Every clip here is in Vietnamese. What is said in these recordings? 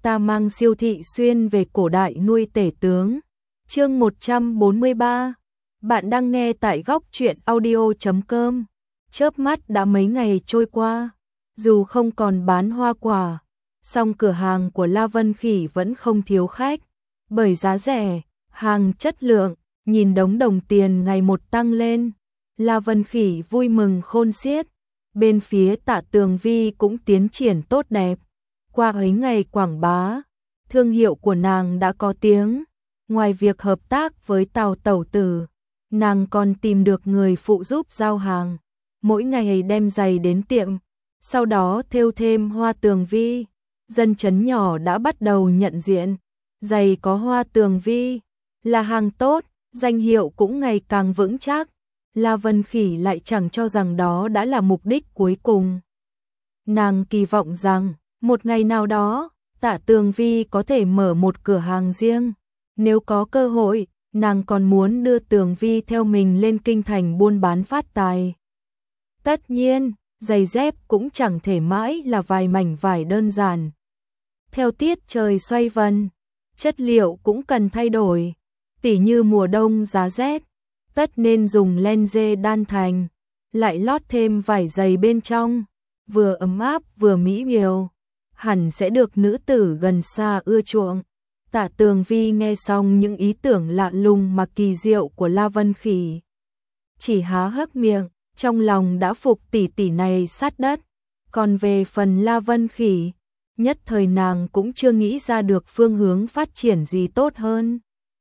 ta mang Siêu Thị Xuyên về cổ đại nuôi tể tướng. Chương 143. Bạn đang nghe tại góc truyện audio.com. Chớp mắt đã mấy ngày trôi qua, dù không còn bán hoa quả, song cửa hàng của La Vân Khỉ vẫn không thiếu khách, bởi giá rẻ, hàng chất lượng, nhìn đống đồng tiền ngày một tăng lên. La Vân Khỉ vui mừng khôn xiết. Bên phía Tạ Tường Vi cũng tiến triển tốt đẹp. Qua ấy ngày quảng bá, thương hiệu của nàng đã có tiếng. Ngoài việc hợp tác với Tào Tẩu Tử, nàng còn tìm được người phụ giúp giao hàng. Mỗi ngày đem giày đến tiệm, sau đó thêu thêm hoa tường vi. Dân chấn nhỏ đã bắt đầu nhận diện, giày có hoa tường vi là hàng tốt, danh hiệu cũng ngày càng vững chắc. La Vân Khỉ lại chẳng cho rằng đó đã là mục đích cuối cùng. Nàng kỳ vọng rằng, một ngày nào đó, Tạ Tường Vi có thể mở một cửa hàng riêng. Nếu có cơ hội, nàng còn muốn đưa Tường Vi theo mình lên kinh thành buôn bán phát tài. Tất nhiên, giày dép cũng chẳng thể mãi là vài mảnh vải đơn giản. Theo tiết trời xoay vần, chất liệu cũng cần thay đổi. Tỉ như mùa đông giá rét, tất nên dùng len dê đan thành, lại lót thêm vải dày bên trong, vừa ấm áp vừa mỹ miều, hẳn sẽ được nữ tử gần xa ưa chuộng. Tạ Tường Vi nghe xong những ý tưởng lạ lùng mà kỳ diệu của La Vân Khỉ, chỉ há hốc miệng, trong lòng đã phục tỷ tỷ này sát đất. Còn về phần La Vân Khỉ, nhất thời nàng cũng chưa nghĩ ra được phương hướng phát triển gì tốt hơn.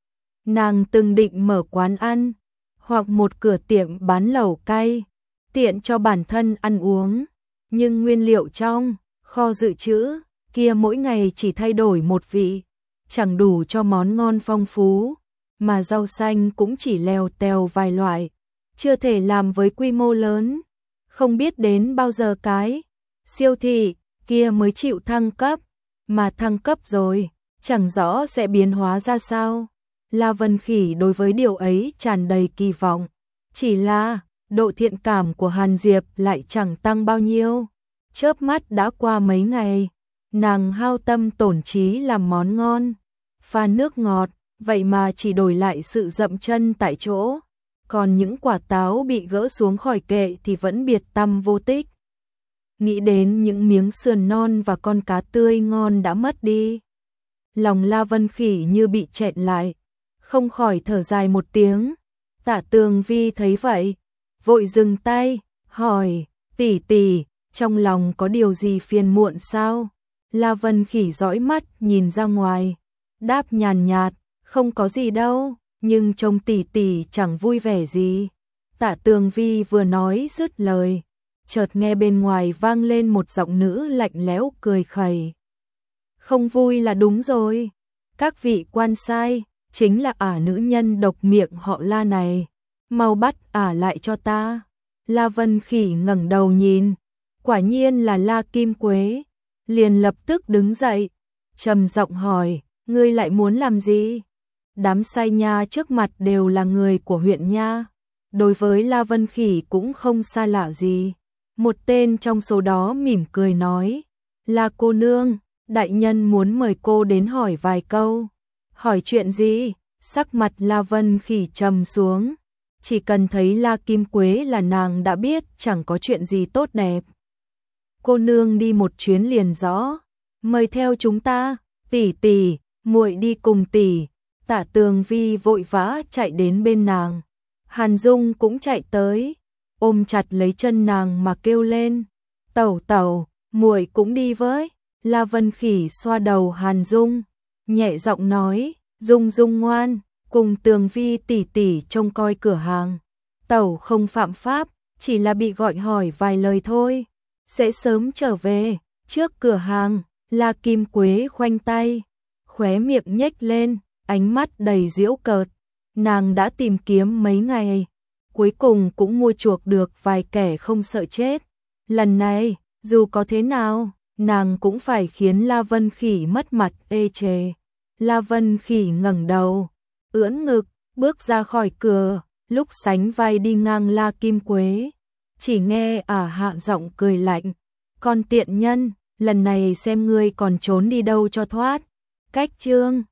Nàng từng định mở quán ăn, hoặc một cửa tiệm bán lẩu cay, tiện cho bản thân ăn uống, nhưng nguyên liệu trong kho dự trữ kia mỗi ngày chỉ thay đổi một vị, chẳng đủ cho món ngon phong phú, mà rau xanh cũng chỉ lèo tèo vài loại, chưa thể làm với quy mô lớn. Không biết đến bao giờ cái siêu thị kia mới chịu thăng cấp, mà thăng cấp rồi, chẳng rõ sẽ biến hóa ra sao. La Vân Khỉ đối với điều ấy tràn đầy kỳ vọng, chỉ là độ thiện cảm của Hàn Diệp lại chẳng tăng bao nhiêu. Chớp mắt đã qua mấy ngày, nàng hao tâm tổn trí làm món ngon, pha nước ngọt, vậy mà chỉ đổi lại sự dậm chân tại chỗ. Còn những quả táo bị gỡ xuống khỏi kệ thì vẫn biệt tăm vô tích. Nghĩ đến những miếng sườn non và con cá tươi ngon đã mất đi, lòng La Vân Khỉ như bị chẹn lại, không khỏi thở dài một tiếng. Tạ Tường Vi thấy vậy, vội dừng tay, hỏi, tỷ tỷ, trong lòng có điều gì phiền muộn sao? La Vân Khỉ dõi mắt nhìn ra ngoài, đáp nhàn nhạt, không có gì đâu, nhưng trông tỷ tỷ chẳng vui vẻ gì. Tạ Tường Vi vừa nói dứt lời, chợt nghe bên ngoài vang lên một giọng nữ lạnh lẽo cười khẩy. Không vui là đúng rồi, các vị quan sai, chính là nữ nhân độc miệng họ La này, mau bắt lại cho ta. La Vân Khỉ ngẩng đầu nhìn, quả nhiên là La Kim Quế, liền lập tức đứng dậy, trầm giọng hỏi, ngươi lại muốn làm gì? Đám sai nha trước mặt đều là người của huyện nha, đối với La Vân Khỉ cũng không xa lạ gì. Một tên trong số đó mỉm cười nói, La cô nương, đại nhân muốn mời cô đến hỏi vài câu. Hỏi chuyện gì? Sắc mặt La Vân Khỉ trầm xuống, chỉ cần thấy La Kim Quế là nàng đã biết chẳng có chuyện gì tốt đẹp. Cô nương đi một chuyến liền rõ, mời theo chúng ta. Tỷ tỷ, muội đi cùng tỷ. Tạ Tường Vi vội vã chạy đến bên nàng, Hàn Dung cũng chạy tới, ôm chặt lấy chân nàng mà kêu lên, tẩu tẩu, muội cũng đi với. La Vân Khỉ xoa đầu Hàn Dung, nhẹ giọng nói, Dung Dung ngoan, cùng Tường Vi tỷ tỷ trông coi cửa hàng. Tẩu không phạm pháp, chỉ là bị gọi hỏi vài lời thôi, sẽ sớm trở về. Trước cửa hàng, La Kim Quế khoanh tay, khóe miệng nhếch lên, ánh mắt đầy giễu cợt. Nàng đã tìm kiếm mấy ngày, cuối cùng cũng mua chuộc được vài kẻ không sợ chết. Lần này, dù có thế nào, nàng cũng phải khiến La Vân Khỉ mất mặt ê chề. La Vân Khỉ ngẩng đầu, ưỡn ngực, bước ra khỏi cửa, lúc sánh vai đi ngang La Kim Quế, chỉ nghe hạ giọng cười lạnh, con tiện nhân, lần này xem ngươi còn trốn đi đâu cho thoát. Cách chương